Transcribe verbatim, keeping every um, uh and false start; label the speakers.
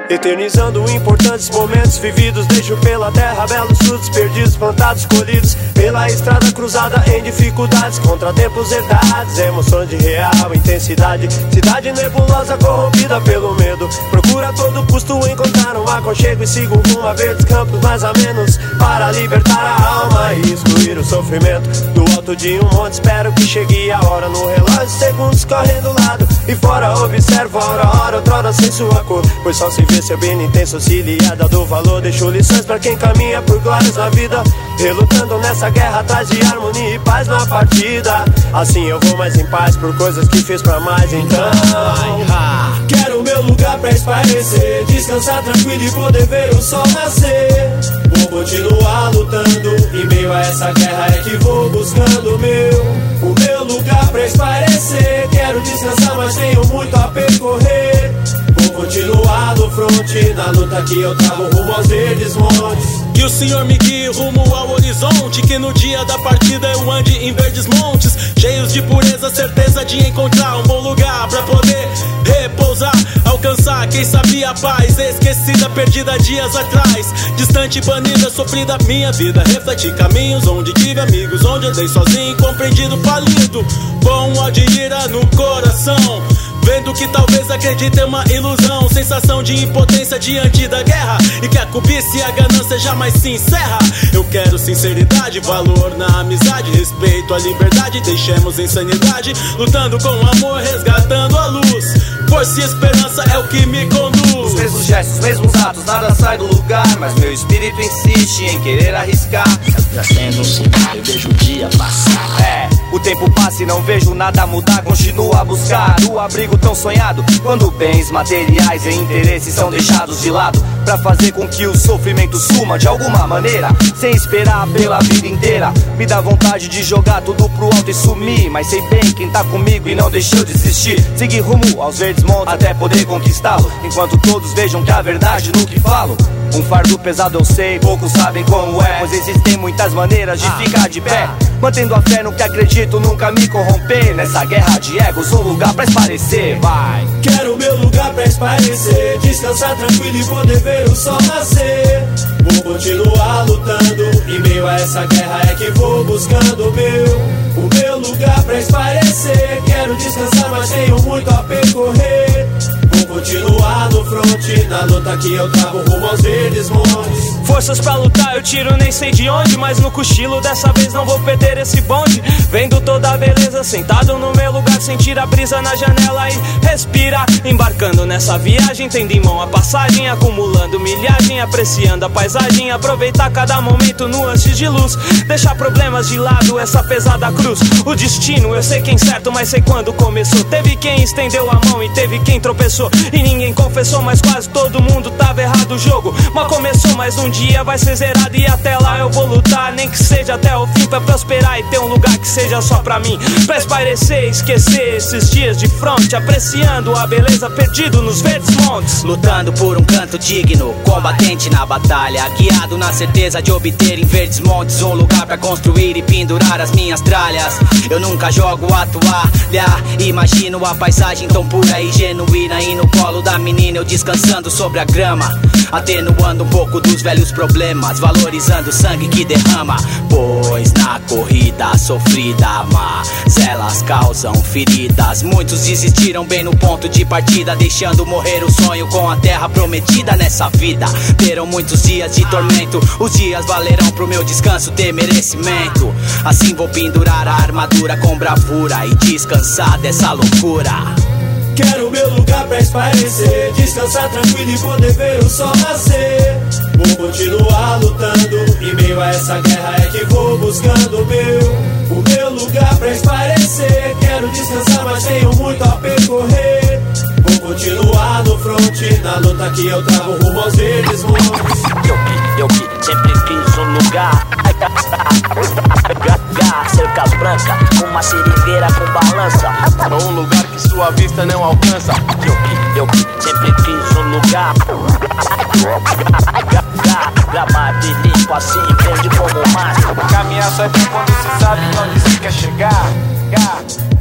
Speaker 1: eternizando importantes momentos vividos. Deixo pela terra belos frutos perdidos, plantados, colhidos pela estrada cruzada em dificuldades, contratempos herdados, emoções de real intensidade. Cidade nebulosa corrompida pelo medo, procura a todo custo encontrar um aconchego e sigo rumo a verdes campos mais a menos, para libertar a alma e excluir o sofrimento. Do alto de um monte espero que chegue a hora, no relógio segundos correndo do lado e fora observo a hora a hora, outrora sem sua cor, pois só se vê seu bem intenso auxiliada do valor. Deixo lições pra quem caminha por glórias na vida, relutando nessa guerra atrás de harmonia e paz na partida. Assim eu vou mais em paz por coisas que fiz pra mais. Então quero meu lugar pra espairecer, descansar tranquilo e poder ver o sol nascer. Vou continuar lutando, em meio a essa guerra é que vou buscando o meu, o meu lugar pra espairecer. Quero descansar, mas tenho muito a percorrer. Vou continuar no fronte, na luta que eu trago rumo aos verdes montes.
Speaker 2: Que o Senhor me guie rumo ao horizonte, que no dia da partida eu ande em verdes montes, cheios de pureza, certeza de encontrar um bom lugar pra poder repousar, alcançar, quem sabia a paz, esquecida, perdida dias atrás, distante, banida, sofrida minha vida. Refleti caminhos onde tive amigos, onde andei sozinho, compreendido, falido, com ódio e ira no coração, vendo que talvez acredite é uma ilusão, sensação de impotência diante da guerra, e que a cobiça e a ganância jamais se encerra. Eu quero sinceridade, valor na amizade, respeito à liberdade, deixemos insanidade, lutando com amor, resgatando a luz, força e esperança é o que me conduz.
Speaker 3: Os mesmos gestos, os mesmos atos, nada sai do lugar, mas meu espírito insiste em querer arriscar.
Speaker 4: Já sendo um segundo, eu vejo o dia passar.
Speaker 3: É, o tempo passa e não vejo nada mudar, continuo a buscar o abrigo tão sonhado, quando bens materiais e interesses são deixados de lado, pra fazer com que o sofrimento suma de alguma maneira, sem esperar pela vida inteira. Me dá vontade de jogar tudo pro alto e sumir, mas sei bem quem tá comigo e não deixou de desistir. Seguir rumo aos verdes montes até poder conquistá-lo, enquanto todos vejam que a verdade no que falo. Um fardo pesado eu sei, poucos sabem como é, pois existem muitas maneiras de ficar de pé, mantendo a fé no que acredito, nunca me corromper. Nessa guerra de egos, um lugar pra esparecer. Vai.
Speaker 1: Quero meu lugar pra esparecer, descansar tranquilo e poder ver o sol nascer. Vou continuar lutando, em meio a essa guerra é que vou buscando o meu, o meu lugar pra esparecer. Quero descansar, mas tenho muito a percorrer. Vou continuar no fronte, na luta que eu trago rumo aos verdes montes.
Speaker 5: Forças pra lutar eu tiro nem sei de onde, mas no cochilo dessa vez não vou perder esse bonde. Vendo toda a beleza, sentado no meu lugar, sentir a brisa na janela e respirar. Embarcando nessa viagem, tendo em mão a passagem, acumulando milhagem, apreciando a paisagem, aproveitar cada momento nuances de luz, deixar problemas de lado, essa pesada cruz. O destino eu sei quem certo, mas sei quando começou. Teve quem estendeu a mão e teve quem tropeçou, e ninguém confessou, mas quase todo mundo tava errado o jogo. Mas começou, mas um dia vai ser zerado, e até lá eu vou lutar, nem que seja até o fim, pra prosperar e ter um lugar que seja só pra mim, pra espairecer, esquecer esses dias de fronte, apreciando a beleza, perdido nos verdes montes.
Speaker 4: Lutando por um canto digno, combatente na batalha, guiado na certeza de obter em verdes montes um lugar pra construir e pendurar as minhas tralhas. Eu nunca jogo a toalha, imagino a paisagem tão pura e genuína, e no colo da menina eu descansando sobre a grama, atenuando um pouco dos velhos problemas, valorizando o sangue que derrama, pois na corrida sofrida, mas elas causam feridas. Muitos desistiram bem no ponto de partida, deixando morrer o sonho com a terra prometida nessa vida. Terão muitos dias de tormento, os dias valerão pro meu descanso ter merecimento. Assim vou pendurar a armadura com bravura e descansar dessa loucura.
Speaker 1: Quero meu lugar pra esparecer, descansar tranquilo e poder ver o sol nascer. Vou continuar lutando, em meio a essa guerra é que vou buscando o meu, o meu lugar pra esparecer. Quero descansar, mas tenho muito a percorrer. Vou continuar no fronte, na luta que eu trago rumo aos verdes montes.
Speaker 4: Eu que, eu que sempre quis um lugar, cercas brancas, uma seringueira com balança,
Speaker 6: um lugar que sua vista não alcança.
Speaker 4: Eu que, eu que sempre quis um lugar, gramado e limpo assim, verde como massa.
Speaker 7: Caminhar só é bom quando se sabe onde se quer chegar.